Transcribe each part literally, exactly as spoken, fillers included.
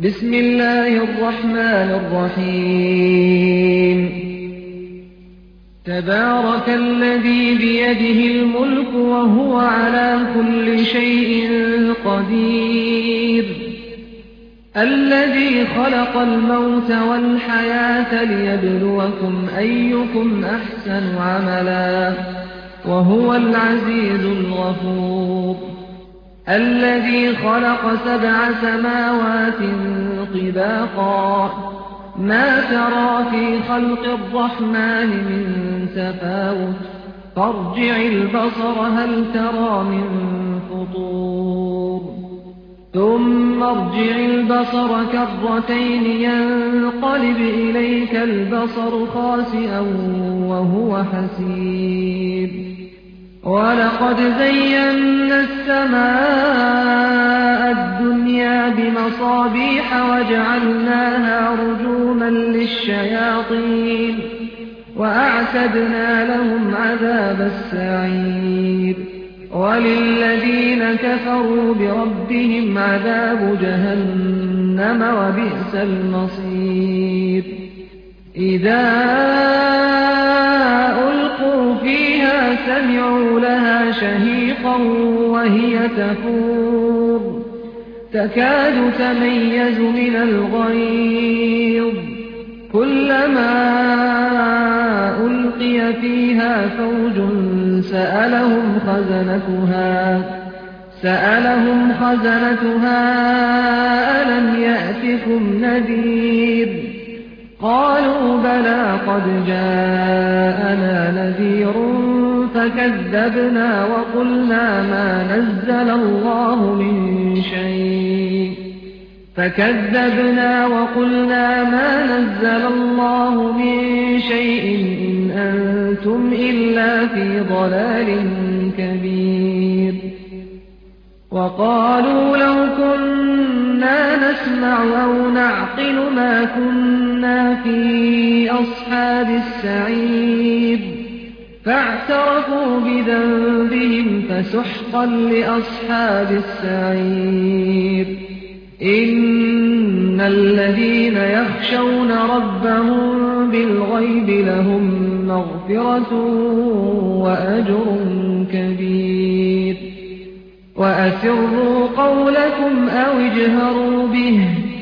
بسم الله الرحمن الرحيم تبارك الذي بيده الملك وهو على كل شيء قدير الذي خلق الموت والحياة ليبلوكم أيكم أحسن عملا وهو العزيز الغفور الذي خلق سبع سماوات طباقا ما ترى في خلق الرحمن من تفاوت فارجع البصر هل ترى من فطور ثم ارجع البصر كرتين ينقلب إليك البصر خاسئا وهو حسير ولقد زينا السماء الدنيا بمصابيح وجعلناها رجوما للشياطين وأعتدنا لهم عذاب السعير وللذين كفروا بربهم عذاب جهنم وبئس المصير إذا ألقوا فيها سمعوا لها شهيقا وهي تفور تكاد تميز من الغيظ كلما ألقي فيها فوج سألهم خزنتها سألهم خزنتها ألم يأتكم نذير قالوا بلى قد جاءنا نذير فكذبنا وقلنا ما نزل الله من شيء فكذبنا وقلنا ما نزل الله من شيء إن أنتم إلا في ضلال كبير وقالوا لو كنا نسمع أو نعقل ما كنا في أصحاب السعير فاعترفوا بذنبهم فسحقا لأصحاب السعير إن الذين يخشون ربهم بالغيب لهم مغفرة وأجر كبير وأسروا قولكم أو اجهروا به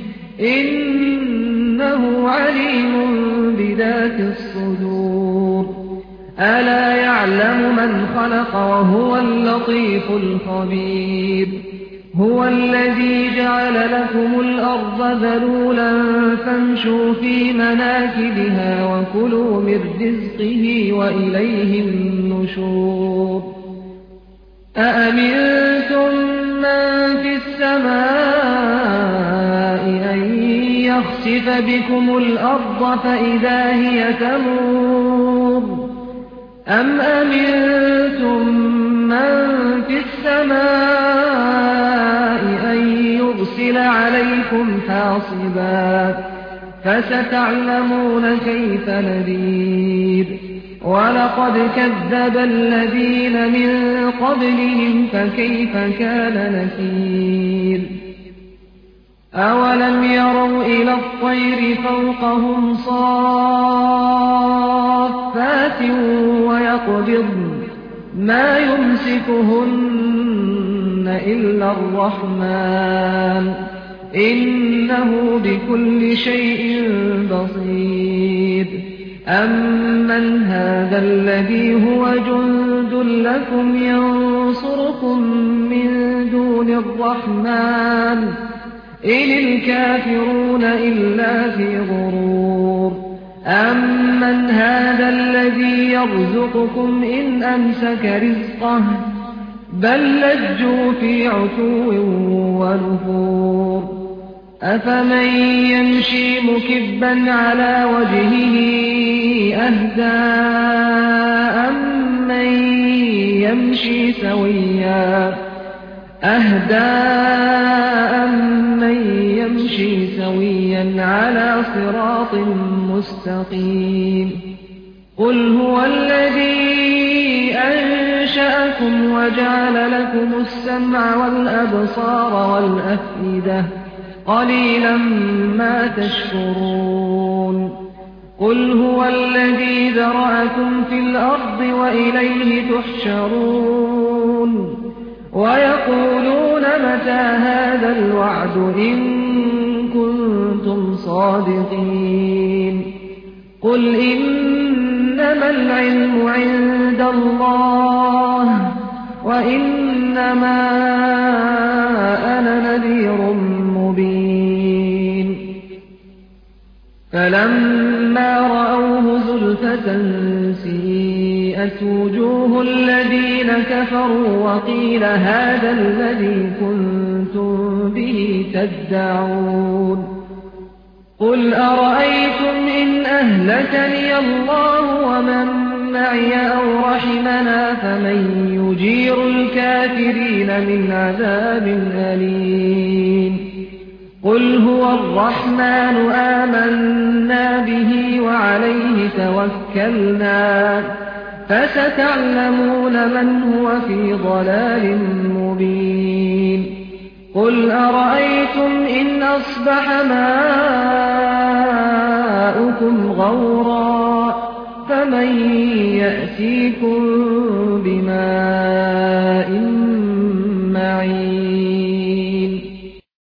إنه عليم بذات الصدور ألا يعلم من خلق وهو اللطيف الخبير هو الذي جعل لكم الأرض ذلولا فامشوا في مناكبها وكلوا من رزقه وإليه النشور أأمنتم من في السماء أن يخسف بكم الأرض فإذا هي تمور أم أمنتم من في السماء أن يرسل عليكم حاصبا فستعلمون كيف نذير ولقد كذب الذين من قبلهم فكيف كان نكير أولم يروا إلى الطير فوقهم صافات ويقبضن ما يمسكهن إلا الرحمن إنه بكل شيء بصير أمن هذا الذي هو جند لكم ينصركم من دون الرحمن إن الكافرون إلا في غرور أمن هذا الذي يرزقكم إن أمسك رزقه بل لجوا في عتو ونفور أفمن يمشي مكبا على وجهه أهدى أمن يمشي سويا أهدى أمن يمشي سويا على صراط مستقيم قل هو الذي أنشأكم وجعل لكم السمع والأبصار والأفئدة قليلا ما تشكرون قل هو الذي ذرأكم في الأرض وإليه تحشرون ويقولون متى هذا الوعد إن كنتم صادقين قل إنما العلم عند الله وإنما أنا نذير مبين فلما رأوه زلفة سيئت وجوه الذين كفروا وقيل هذا الذي كنتم به تدعون قل أرأيتم إن أهلكني الله ومن معي أو رحمنا فمن يجير الكافرين من عذاب أليم قل هو الرحمن آمنا به وعليه توكلنا فستعلمون من هو في ضلال مبين قل أرأيتم إن أصبح ماؤكم غورا فمن يأتيكم بماء